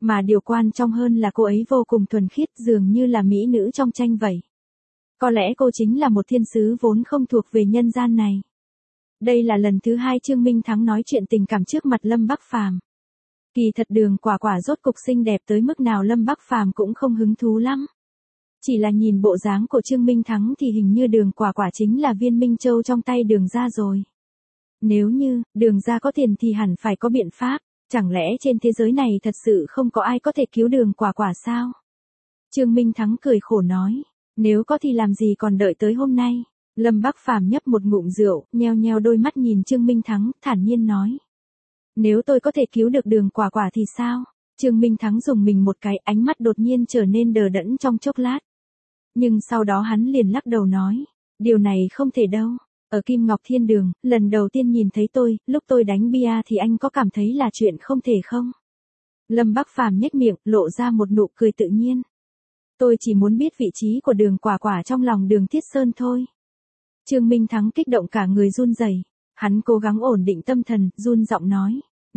Mà điều quan trọng hơn là cô ấy vô cùng thuần khiết, dường như là mỹ nữ trong tranh vậy. Có lẽ cô chính là một thiên sứ vốn không thuộc về nhân gian này. Đây là lần thứ 2 Trương Minh Thắng nói chuyện tình cảm trước mặt Lâm Bắc Phàm. Kỳ thật Đường Quả Quả rốt cục xinh đẹp tới mức nào Lâm Bắc Phàm cũng không hứng thú lắm. Chỉ là nhìn bộ dáng của Trương Minh Thắng thì hình như Đường Quả Quả chính là viên minh châu trong tay Đường gia rồi. Nếu như Đường gia có tiền thì hẳn phải có biện pháp, chẳng lẽ trên thế giới này thật sự không có ai có thể cứu Đường Quả Quả sao? Trương Minh Thắng cười khổ nói, nếu có thì làm gì còn đợi tới hôm nay. Lâm Bắc Phàm nhấp một ngụm rượu, nheo nheo đôi mắt nhìn Trương Minh Thắng, thản nhiên nói. Nếu tôi có thể cứu được Đường Quả Quả thì sao? Trương Minh Thắng dùng mình một cái, ánh mắt đột nhiên trở nên đờ đẫn trong chốc lát. Nhưng sau đó hắn liền lắc đầu nói, điều này không thể đâu. Ở Kim Ngọc Thiên Đường, lần đầu tiên nhìn thấy tôi, lúc tôi đánh bia thì anh có cảm thấy là chuyện không thể không? Lâm Bắc Phàm nhếch miệng, lộ ra một nụ cười tự nhiên. Tôi chỉ muốn biết vị trí của Đường Quả Quả trong lòng Đường Thiết Sơn thôi. Trương Minh Thắng kích động cả người run rẩy, hắn cố gắng ổn định tâm thần, run giọng nói,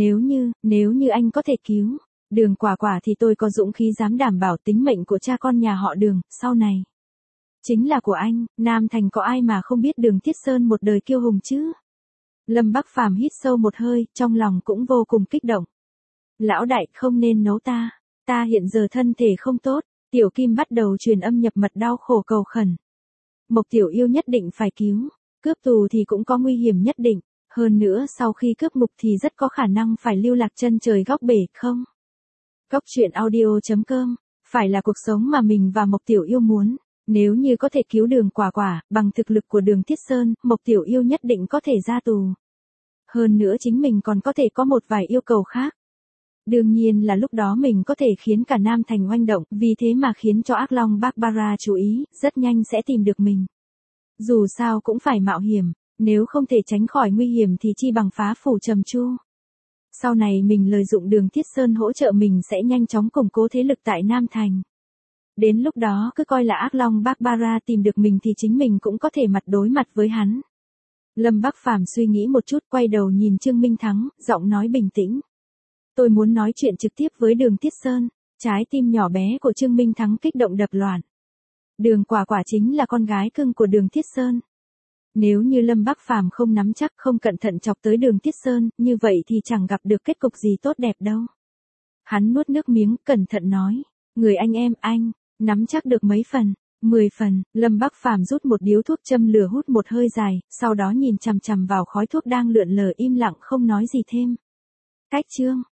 nếu như anh có thể cứu Đường Quả Quả thì tôi có dũng khí dám đảm bảo tính mệnh của cha con nhà họ Đường, sau này chính là của anh. Nam Thành có ai mà không biết Đường Thiết Sơn một đời kiêu hùng chứ? Lâm Bắc Phàm hít sâu một hơi, trong lòng cũng vô cùng kích động. Lão đại, không nên nấu ta hiện giờ thân thể không tốt. Tiểu Kim bắt đầu truyền âm nhập mật đau khổ cầu khẩn. Mộc Tiểu Yêu nhất định phải cứu, cướp tù thì cũng có nguy hiểm nhất định, hơn nữa sau khi cướp ngục thì rất có khả năng phải lưu lạc chân trời góc bể, không? Góc truyện audio.com, phải là cuộc sống mà mình và Mộc Tiểu Yêu muốn. Nếu như có thể cứu Đường Quả Quả, bằng thực lực của Đường Thiết Sơn, Mộc Tiểu Yêu nhất định có thể ra tù. Hơn nữa chính mình còn có thể có một vài yêu cầu khác. Đương nhiên là lúc đó mình có thể khiến cả Nam Thành oanh động, vì thế mà khiến cho Ác Long Barbara chú ý, rất nhanh sẽ tìm được mình. Dù sao cũng phải mạo hiểm, nếu không thể tránh khỏi nguy hiểm thì chi bằng phá phủ trầm chu. Sau này mình lợi dụng Đường Thiết Sơn hỗ trợ mình sẽ nhanh chóng củng cố thế lực tại Nam Thành. Đến lúc đó cứ coi là Ác Long Barbara tìm được mình thì chính mình cũng có thể mặt đối mặt với hắn. Lâm Bắc Phàm suy nghĩ một chút, quay đầu nhìn Trương Minh Thắng, giọng nói bình tĩnh. Tôi muốn nói chuyện trực tiếp với Đường Thiết Sơn. Trái tim nhỏ bé của Trương Minh Thắng kích động đập loạn. Đường Quả Quả chính là con gái cưng của Đường Thiết Sơn. Nếu như Lâm Bắc Phàm không nắm chắc, không cẩn thận chọc tới Đường Thiết Sơn, như vậy thì chẳng gặp được kết cục gì tốt đẹp đâu. Hắn nuốt nước miếng, cẩn thận nói, người anh em anh, nắm chắc được mấy phần? 10 phần. Lâm Bắc Phàm rút một điếu thuốc châm lửa hút một hơi dài, sau đó nhìn chằm chằm vào khói thuốc đang lượn lờ im lặng không nói gì thêm. Cách chương